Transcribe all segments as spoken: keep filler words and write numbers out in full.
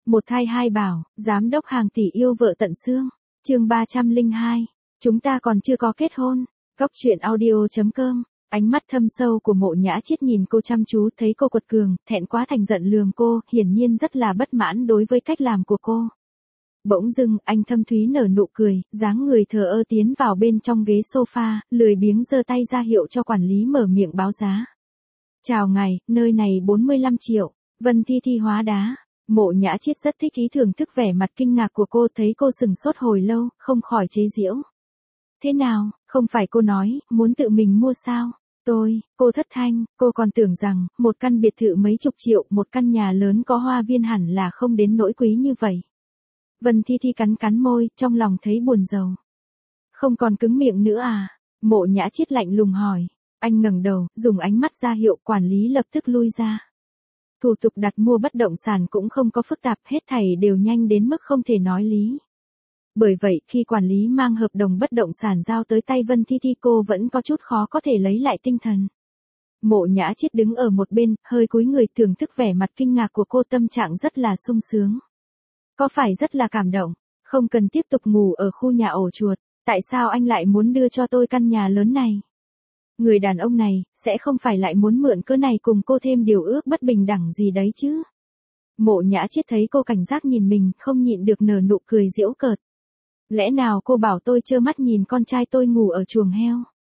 Một thai hai bảo, giám đốc hàng tỷ yêu vợ tận xương. Chương ba trăm lẻ hai. Chúng ta còn chưa có kết hôn. Góc truyện audio chấm com. Ánh mắt thâm sâu của Mộ Nhã Chiết nhìn cô chăm chú, thấy cô quật cường, thẹn quá thành giận lườm cô, hiển nhiên rất là bất mãn đối với cách làm của cô. Bỗng dưng, anh thâm thúy nở nụ cười, dáng người thờ ơ tiến vào bên trong ghế sofa, lười biếng giơ tay ra hiệu cho quản lý mở miệng báo giá. Chào ngài, nơi này bốn mươi lăm triệu. Vân Thi Thi hóa đá. Mộ Nhã Chiết rất thích ý thưởng thức vẻ mặt kinh ngạc của cô, thấy cô sừng sốt hồi lâu, không khỏi chế giễu. Thế nào, không phải cô nói, muốn tự mình mua sao? Tôi, cô thất thanh, cô còn tưởng rằng, một căn biệt thự mấy chục triệu, một căn nhà lớn có hoa viên hẳn là không đến nỗi quý như vậy. Vân Thi Thi cắn cắn môi, trong lòng thấy buồn rầu. Không còn cứng miệng nữa à? Mộ Nhã Chiết lạnh lùng hỏi. Anh ngẩng đầu, dùng ánh mắt ra hiệu quản lý lập tức lui ra. Thủ tục đặt mua bất động sản cũng không có phức tạp, hết thảy đều nhanh đến mức không thể nói lý. Bởi vậy, khi quản lý mang hợp đồng bất động sản giao tới tay Vân Thi Thi, cô vẫn có chút khó có thể lấy lại tinh thần. Mộ Nhã Chiết đứng ở một bên, hơi cúi người thưởng thức vẻ mặt kinh ngạc của cô, tâm trạng rất là sung sướng. Có phải rất là cảm động, không cần tiếp tục ngủ ở khu nhà ổ chuột, tại sao anh lại muốn đưa cho tôi căn nhà lớn này? Người đàn ông này, sẽ không phải lại muốn mượn cớ này cùng cô thêm điều ước bất bình đẳng gì đấy chứ? Mộ Nhã Chiết thấy cô cảnh giác nhìn mình, không nhịn được nở nụ cười giễu cợt. Lẽ nào cô bảo tôi trơ mắt nhìn con trai tôi ngủ ở chuồng heo?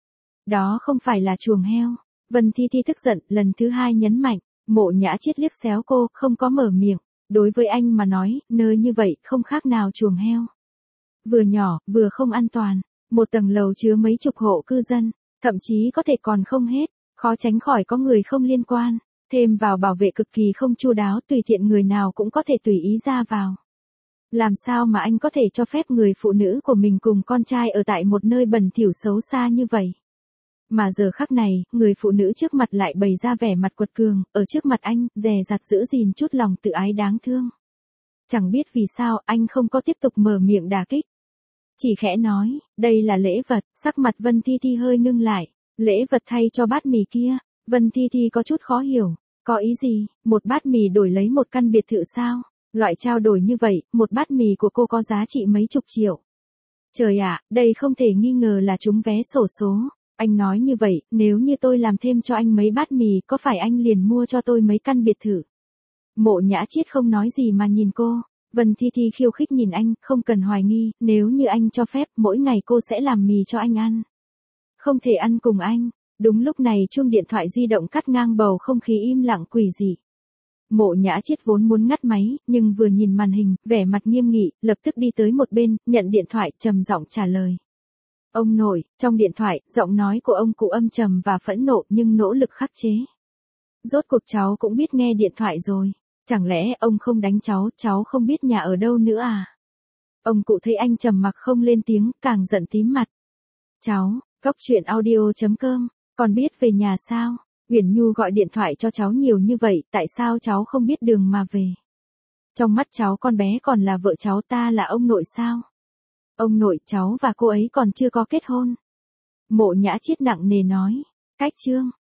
Đó không phải là chuồng heo. Vân Thi Thi tức giận, lần thứ hai nhấn mạnh. Mộ Nhã Chiết liếc xéo cô, không có mở miệng. Đối với anh mà nói, nơi như vậy, không khác nào chuồng heo. Vừa nhỏ, vừa không an toàn. Một tầng lầu chứa mấy chục hộ cư dân. Thậm chí có thể còn không hết, khó tránh khỏi có người không liên quan, thêm vào bảo vệ cực kỳ không chu đáo, tùy tiện người nào cũng có thể tùy ý ra vào. Làm sao mà anh có thể cho phép người phụ nữ của mình cùng con trai ở tại một nơi bẩn thỉu xấu xa như vậy? Mà giờ khắc này, người phụ nữ trước mặt lại bày ra vẻ mặt quật cường, ở trước mặt anh, dè dặt giữ gìn chút lòng tự ái đáng thương. Chẳng biết vì sao anh không có tiếp tục mở miệng đả kích. Chỉ khẽ nói, đây là lễ vật, sắc mặt Vân Thi Thi hơi ngưng lại. Lễ vật thay cho bát mì kia. Vân Thi Thi có chút khó hiểu. Có ý gì, một bát mì đổi lấy một căn biệt thự sao? Loại trao đổi như vậy, một bát mì của cô có giá trị mấy chục triệu. Trời ạ, đây không thể nghi ngờ là trúng vé xổ số. Anh nói như vậy, nếu như tôi làm thêm cho anh mấy bát mì, có phải anh liền mua cho tôi mấy căn biệt thự? Mộ Nhã Chiết không nói gì mà nhìn cô. Vân Thi Thi khiêu khích nhìn anh, không cần hoài nghi, nếu như anh cho phép, mỗi ngày cô sẽ làm mì cho anh ăn. Không thể ăn cùng anh. Đúng lúc này chuông điện thoại di động cắt ngang bầu không khí im lặng quỷ dị. Mộ Nhã Chiết vốn muốn ngắt máy, nhưng vừa nhìn màn hình, vẻ mặt nghiêm nghị, lập tức đi tới một bên, nhận điện thoại, trầm giọng trả lời. Ông nội, trong điện thoại, giọng nói của ông cụ âm trầm và phẫn nộ nhưng nỗ lực khắc chế. Rốt cuộc cháu cũng biết nghe điện thoại rồi. Chẳng lẽ ông không đánh cháu, cháu không biết nhà ở đâu nữa à? Ông cụ thấy anh trầm mặc không lên tiếng, càng giận tím mặt. Cháu, góc truyện audio chấm com, còn biết về nhà sao? Uyển Nhu gọi điện thoại cho cháu nhiều như vậy, tại sao cháu không biết đường mà về? Trong mắt cháu con bé còn là vợ cháu, ta là ông nội sao? Ông nội, cháu và cô ấy còn chưa có kết hôn. Mộ Nhã Chiết nặng nề nói. Cách chương.